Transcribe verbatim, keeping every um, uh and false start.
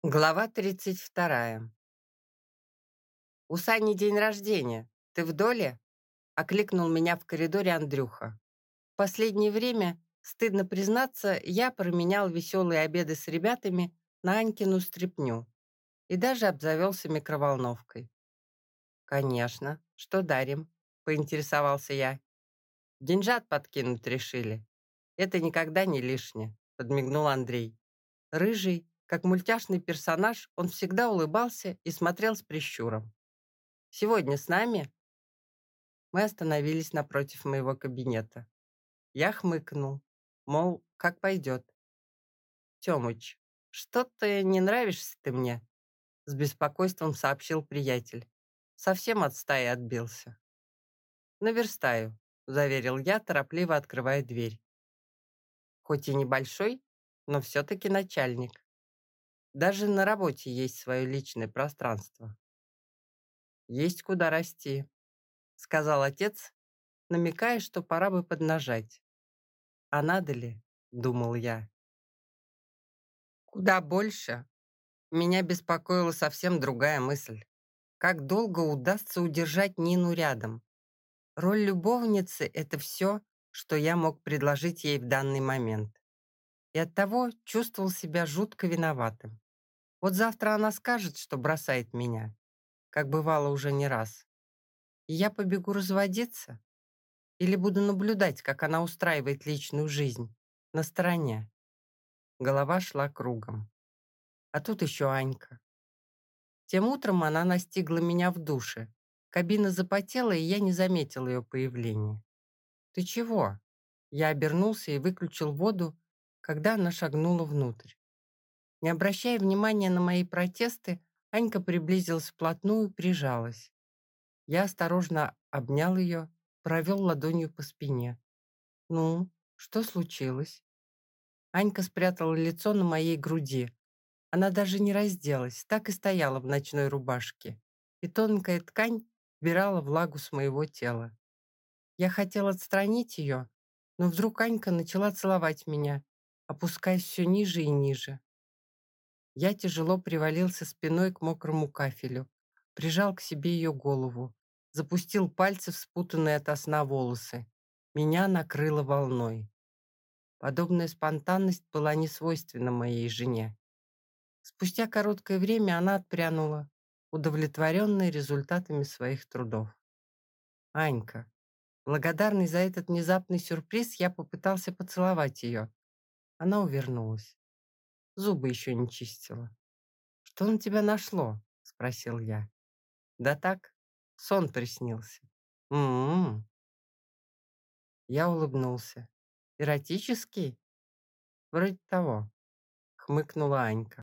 Глава тридцать вторая. «У Сани день рождения. Ты в доле?» — окликнул меня в коридоре Андрюха. В последнее время, стыдно признаться, я променял веселые обеды с ребятами на Анькину стряпню и даже обзавелся микроволновкой. «Конечно. Что дарим?» — поинтересовался я. «Деньжат подкинуть решили. Это никогда не лишнее», — подмигнул Андрей. Рыжий, как мультяшный персонаж, он всегда улыбался и смотрел с прищуром. «Сегодня с нами?» Мы остановились напротив моего кабинета. Я хмыкнул, мол, как пойдет. «Тёмыч, что-то не нравишься ты мне», — с беспокойством сообщил приятель. «Совсем от стаи отбился». «Наверстаю», — заверил я, торопливо открывая дверь. Хоть и небольшой, но все-таки начальник. Даже на работе есть свое личное пространство. «Есть куда расти», — сказал отец, намекая, что пора бы поднажать. «А надо ли?» — думал я. Куда больше меня беспокоила совсем другая мысль. Как долго удастся удержать Нину рядом? Роль любовницы — это все, что я мог предложить ей в данный момент. И оттого чувствовал себя жутко виноватым. Вот завтра она скажет, что бросает меня, как бывало уже не раз. И я побегу разводиться? Или буду наблюдать, как она устраивает личную жизнь на стороне? Голова шла кругом. А тут еще Анька. Тем утром она настигла меня в душе. Кабина запотела, и я не заметил ее появления. «Ты чего?» Я обернулся и выключил воду, когда она шагнула внутрь. Не обращая внимания на мои протесты, Анька приблизилась вплотную и прижалась. Я осторожно обнял ее, провел ладонью по спине. «Ну, что случилось?» Анька спрятала лицо на моей груди. Она даже не разделась, так и стояла в ночной рубашке, и тонкая ткань вбирала влагу с моего тела. Я хотел отстранить ее, но вдруг Анька начала целовать меня, опускаясь все ниже и ниже. Я тяжело привалился спиной к мокрому кафелю, прижал к себе ее голову, запустил пальцы в спутанные ото сна волосы. Меня накрыло волной. Подобная спонтанность была не свойственна моей жене. Спустя короткое время она отпрянула, удовлетворенная результатами своих трудов. «Анька». Благодарный за этот внезапный сюрприз, я попытался поцеловать ее. Она увернулась. Зубы еще не чистила. «Что на тебя нашло?» — спросил я. «Да так, сон приснился». «М-м-м». Я улыбнулся. «Эротический?» «Вроде того», — хмыкнула Анька.